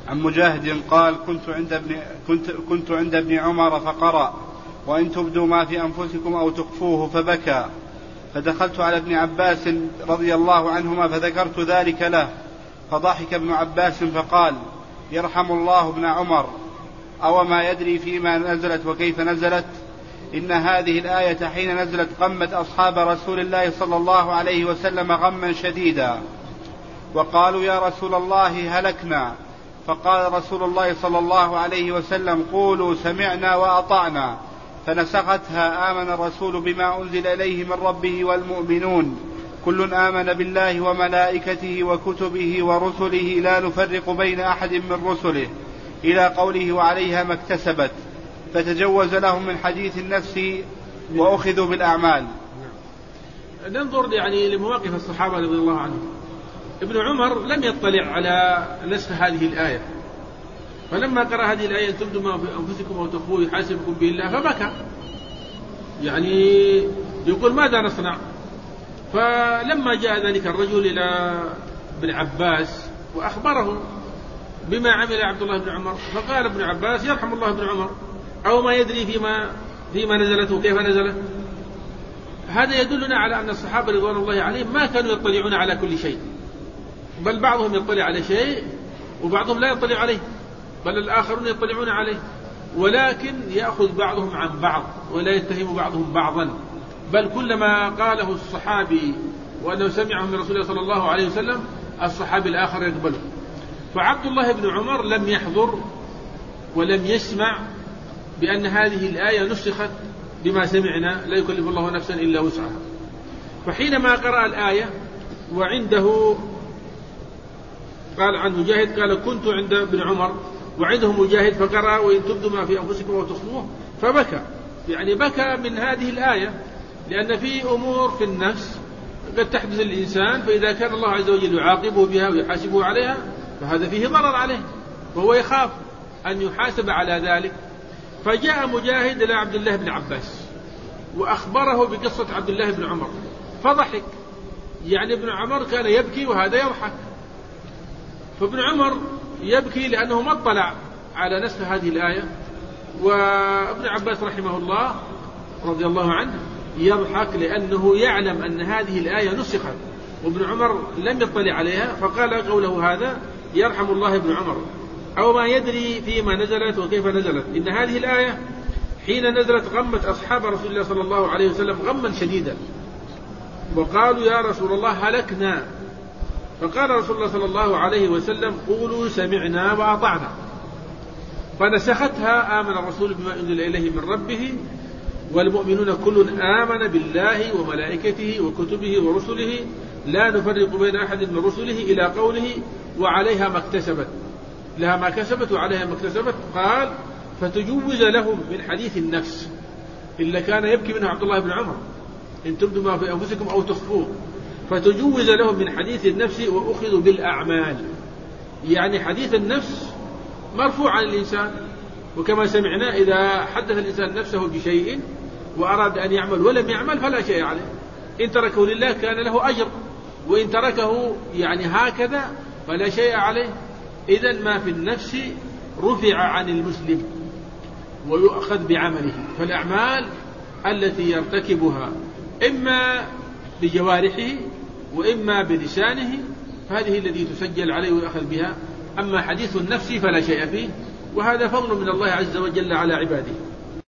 عن مجاهد قال كنت عند ابن عمر فقرأ وإن تبدوا ما في أنفسكم أو تخفوه فبكى. فدخلت على ابن عباس رضي الله عنهما فذكرت ذلك له فضحك ابن عباس فقال يرحم الله ابن عمر أو ما يدري فيما نزلت وكيف نزلت إن هذه الآية حين نزلت غمت أصحاب رسول الله صلى الله عليه وسلم غما شديدا وقالوا يا رسول الله هلكنا. فقال رسول الله صلى الله عليه وسلم قولوا سمعنا وأطعنا فنسختها آمن الرسول بما أنزل إليه من ربه والمؤمنون كل آمن بالله وملائكته وكتبه ورسله لا نفرق بين أحد من رسله إلى قوله وعليها ما اكتسبت فتجوز لهم من حديث النفس وأخذوا بالأعمال. ننظر لمواقف الصحابة رضي الله عنهم. ابن عمر لم يطلع على نسخ هذه الآية، فلما قرأ هذه الآية تبدوا ما في أنفسكم أو تخفوه يحاسبكم به الله فبكى، يقول ماذا نصنع؟ فلما جاء ذلك الرجل إلى ابن عباس وأخبره بما عمل عبد الله بن عمر فقال ابن عباس يرحم الله ابن عمر أو ما يدري فيما نزلت وكيف نزلت. هذا يدلنا على أن الصحابة رضوان الله عليهم ما كانوا يطلعون على كل شيء، بل بعضهم يطلع على شيء وبعضهم لا يطلع عليه، بل الآخرون يطلعون عليه، ولكن يأخذ بعضهم عن بعض ولا يتهم بعضهم بعضا، بل كلما قاله الصحابي وأنه سمعه من رسول الله صلى الله عليه وسلم الصحابي الآخر يقبله. فعبد الله بن عمر لم يحضر ولم يسمع بأن هذه الآية نسخت بما سمعنا لا يكلف الله نفسا إلا وسعها. فحينما قرأ الآية وعنده قال عن مجاهد قال كنت عند ابن عمر وعنده مجاهد فقرأ وإن تبدوا ما في أنفسكم وتخفوه فبكى، بكى من هذه الآية، لأن في أمور في النفس قد تحدث الإنسان، فإذا كان الله عز وجل يعاقبه بها ويحاسبه عليها فهذا فيه ضرر عليه وهو يخاف أن يحاسب على ذلك. فجاء مجاهد إلى عبد الله بن عباس وأخبره بقصة عبد الله بن عمر فضحك، ابن عمر كان يبكي وهذا يضحك. فابن عمر يبكي لأنه ما اطلع على نسخ هذه الآية، وابن عباس رحمه الله رضي الله عنه يضحك لأنه يعلم أن هذه الآية نسخت وابن عمر لم يطلع عليها، فقال قوله هذا يرحم الله ابن عمر أو ما يدري فيما نزلت وكيف نزلت إن هذه الآية حين نزلت غمت أصحاب رسول الله صلى الله عليه وسلم غما شديدا وقالوا يا رسول الله هلكنا. فقال رسول الله صلى الله عليه وسلم قولوا سمعنا وأطعنا فنسختها آمن الرسول بما أنزل إليه من ربه والمؤمنون كل آمن بالله وملائكته وكتبه ورسله لا نفرق بين أحد من رسله إلى قوله وعليها ما اكتسبت، لها ما كسبت وعليها ما اكتسبت. قال فتجوز لهم من حديث النفس إلا كان يبكي منه عبد الله بن عمر إن تبدوا ما في أنفسكم أو تخفوه، فتجوز لهم من حديث النفس وأخذوا بالأعمال. حديث النفس مرفوع عن الإنسان، وكما سمعنا إذا حدث الإنسان نفسه بشيء وأراد أن يعمل ولم يعمل فلا شيء عليه، إن تركه لله كان له أجر، وإن تركه هكذا فلا شيء عليه. إذن ما في النفس رفع عن المسلم ويؤخذ بعمله، فالأعمال التي يرتكبها إما بجوارحه وإما بلسانه فهذه التي تسجل عليه ويأخذ بها. أما حديث النفس فلا شيء فيه، وهذا فضل من الله عز وجل على عباده.